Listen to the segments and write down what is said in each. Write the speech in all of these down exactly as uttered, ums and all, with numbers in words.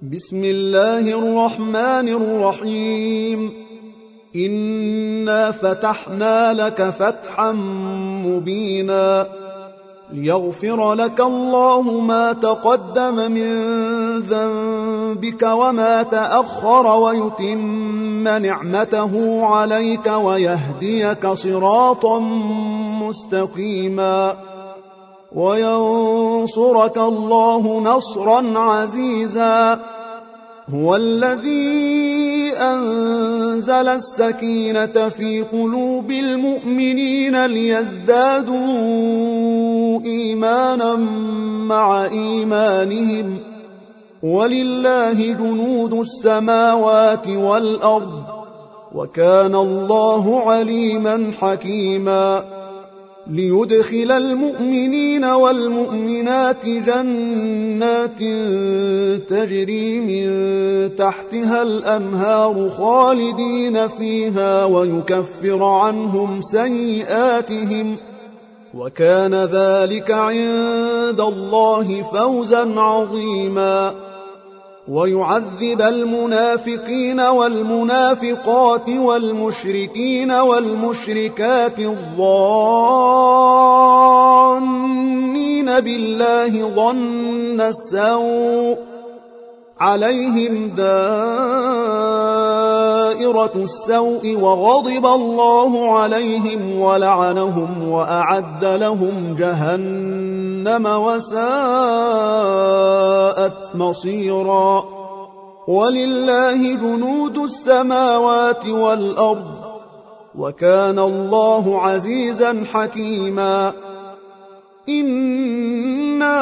بسم الله الرحمن الرحيم إنا فتحنا لك فتحا مبينا ليغفر لك الله ما تقدم من ذنبك وما تأخر ويتم نعمته عليك ويهديك صراطا مستقيما وينصرك الله نصرا عزيزا هو الذي أنزل السكينة في قلوب المؤمنين ليزدادوا إيمانا مع إيمانهم ولله جنود السماوات والأرض وكان الله عليما حكيما ليدخل المؤمنين والمؤمنات جنات تجري من تحتها الأنهار خالدين فيها ويكفر عنهم سيئاتهم وكان ذلك عند الله فوزا عظيما ويعذب المنافقين والمنافقات والمشركين والمشركات الظانين بالله ظن السوء عليهم دائرة السوء وغضب الله عليهم ولعنهم وأعد لهم جهنم وساءت مصيرا ولله جنود السماوات والأرض وكان الله عزيزا حكيما إنا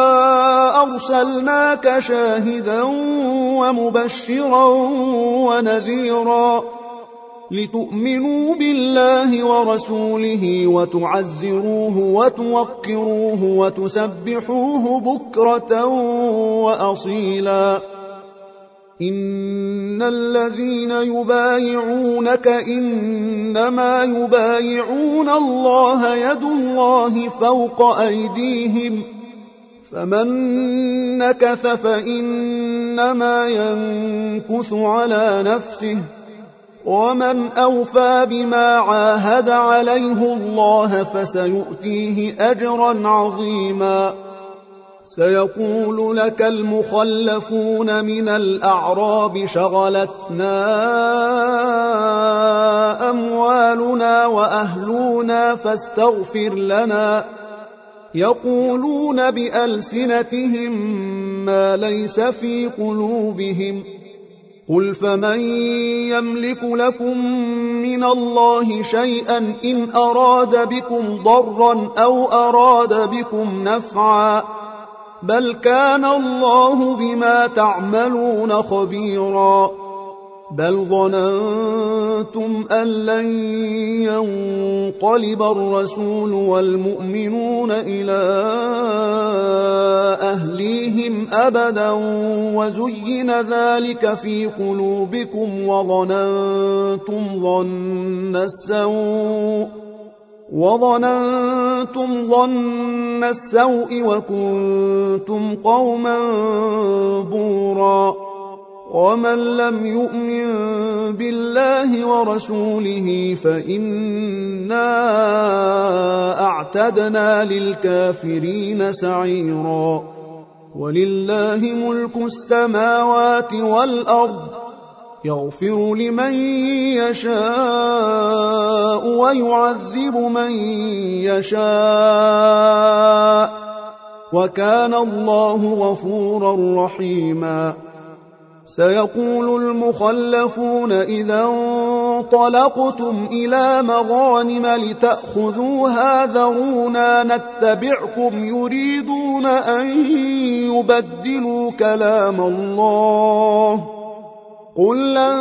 أرسلناك شاهدا ومبشرا ونذيرا لتؤمنوا بالله ورسوله وتعزروه وتوقروه وتسبحوه بكرة وأصيلا إن الذين يبايعونك إنما يبايعون الله يد الله فوق أيديهم فمن نكث فإنما ينكث على نفسه ومن أوفى بما عاهد عليه الله فسيؤتيه أجرا عظيما سيقول لك المخلفون من الأعراب شغلتنا أموالنا وأهلنا فاستغفر لنا يقولون بألسنتهم ما ليس في قلوبهم قل فمن يملك لكم من الله شيئا إن أراد بكم ضرا أو أراد بكم نفعا بل كان الله بما تعملون خبيرا بل ظننتم أن لن ينقلب الرسول والمؤمنون إلى أهليهم أبدا وزين ذلك في قلوبكم وظننتم ظن السوء وظننتم ظن السوء وكنتم قوما بورا ومن لم يؤمن بالله ورسوله فإنا أعتدنا للكافرين سعيرا ولله ملك السماوات والأرض يغفر لمن يشاء ويعذب من يشاء وكان الله غفورا رحيما سيقول المخلفون إذا انطلقتم إلى مغانم لتأخذوها ذرونا نتبعكم يريدون أن يبدلوا كلام الله قل لن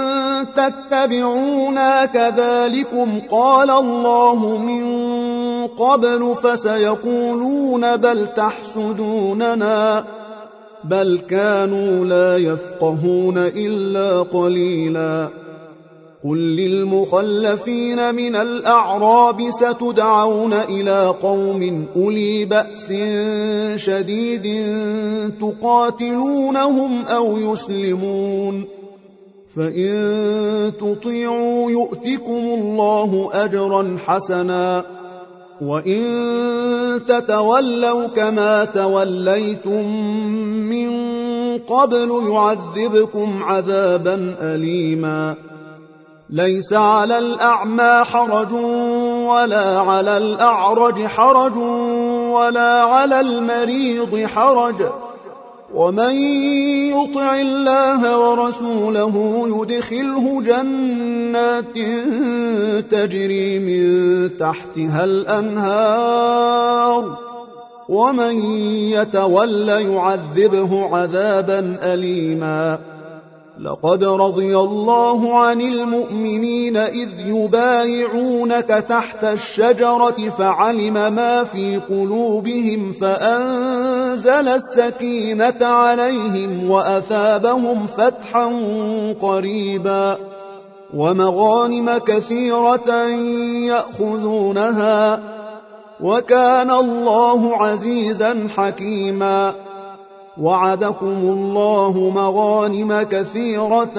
تتبعونا كذلكم قال الله من قبل فسيقولون بل تحسدوننا بل كانوا لا يفقهون إلا قليلا قل للمخلفين من الأعراب ستدعون إلى قوم أولي بأس شديد تقاتلونهم أو يسلمون، فإن تطيعوا يؤتكم الله أجرا حسنا، وإن تتولوا كما توليتم من قبل يعذبكم عذابا أليما. ليس على الأعمى حرج ولا على الأعرج حرج ولا على المريض حرج، ومن يطع الله ورسوله يدخله جنات تجري من تحتها الأنهار، ومن يتول يعذبه عذابا أليما. لقد رضي الله عن المؤمنين إذ يبايعونك تحت الشجرة فعلم ما في قلوبهم فأنزل السكينة عليهم وأثابهم فتحا قريبا ومغانم كثيرة يأخذونها، وكان الله عزيزا حكيما. وعدكم الله مغانم كثيرة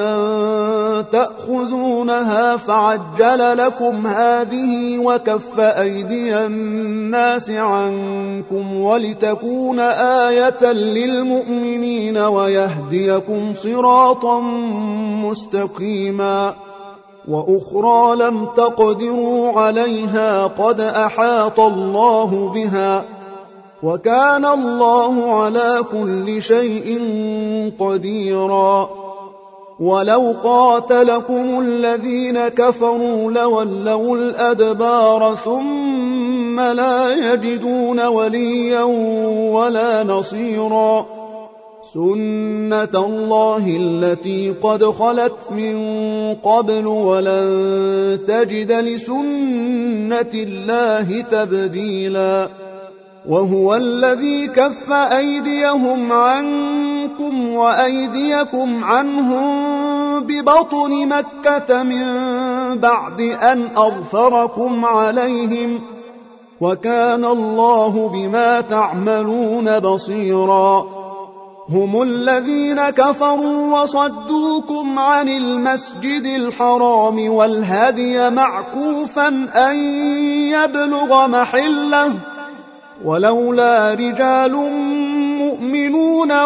تأخذونها فعجل لكم هذه وكف أيدي الناس عنكم ولتكون آية للمؤمنين ويهديكم صراطا مستقيما. وأخرى لم تقدروا عليها قد أحاط الله بها، وكان الله على كل شيء قديرا. ولو قاتلكم الذين كفروا لولوا الأدبار ثم لا يجدون وليا ولا نصيرا. سنة الله التي قد خلت من قبل ولن تجد لسنة الله تبديلا. وهو الذي كف أيديهم عنكم وأيديكم عنهم ببطن مكة من بعد أن أظفركم عليهم، وكان الله بما تعملون بصيرا. هم الذين كفروا وصدوكم عن المسجد الحرام والهدي معكوفا أن يبلغ محله، ولولا رجال مؤمنون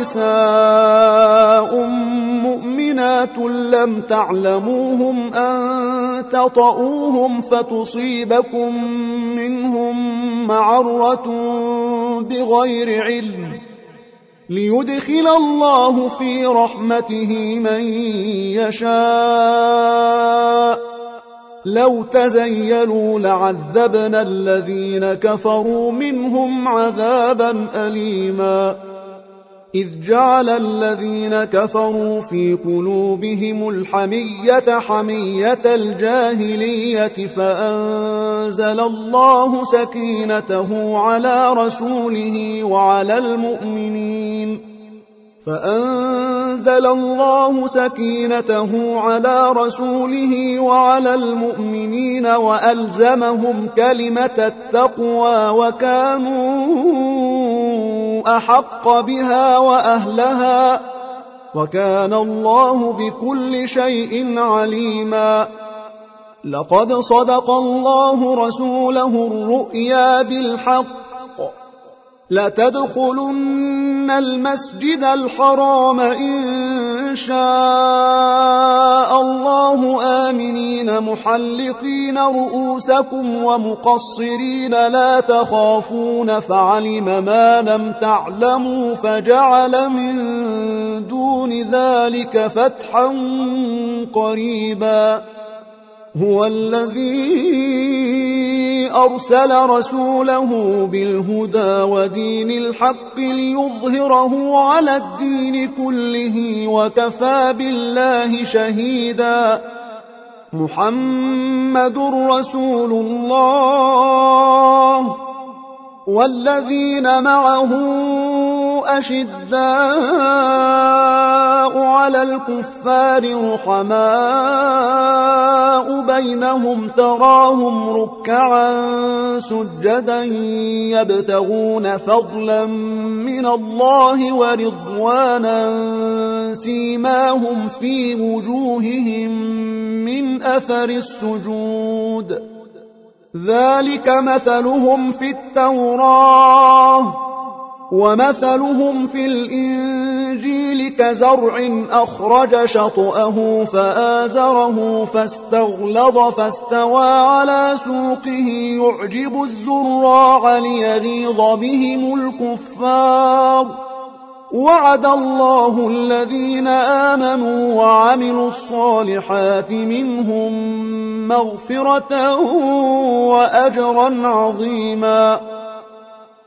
ونساء مؤمنات لم تعلموهم أن تطؤوهم فتصيبكم منهم معرة بغير علم، ليدخل الله في رحمته من يشاء. لو تزيلوا لعذبنا الذين كفروا منهم عذابا أليما. إذ جعل الذين كفروا في قلوبهم الحمية حمية الجاهلية فأنزل الله سكينته على رسوله وعلى المؤمنين فأنزل الله سكينته على رسوله وعلى المؤمنين وألزمهم كلمة التقوى وكانوا أحق بها وأهلها، وكان الله بكل شيء عليما. لقد صدق الله رسوله الرؤيا بالحق لتدخلن المسجد الحرام إن شاء الله آمنين محلقين رؤوسكم ومقصرين لا تخافون فعلم ما لم تعلموا فجعل من دون ذلك فتحا قريبا. هو الذي أرسل رسوله بالهدى ودين الحق ليظهره على الدين كله وكفى بالله شهيدا. محمد رسول الله والذين معه أشداء على الكفار رحماء بينهم تراهم ركعا سجدا يبتغون فضلا من الله ورضوانا سيماهم في وجوههم من أثر السجود ذلك مثلهم في التوراة ومثلهم في الإنجيل كزرع أخرج شطأه فآزره فاستغلظ فاستوى على سوقه يعجب الزراع ليغيظ بهم الكفار وعد الله الذين آمنوا وعملوا الصالحات منهم مغفرة وأجرا عظيما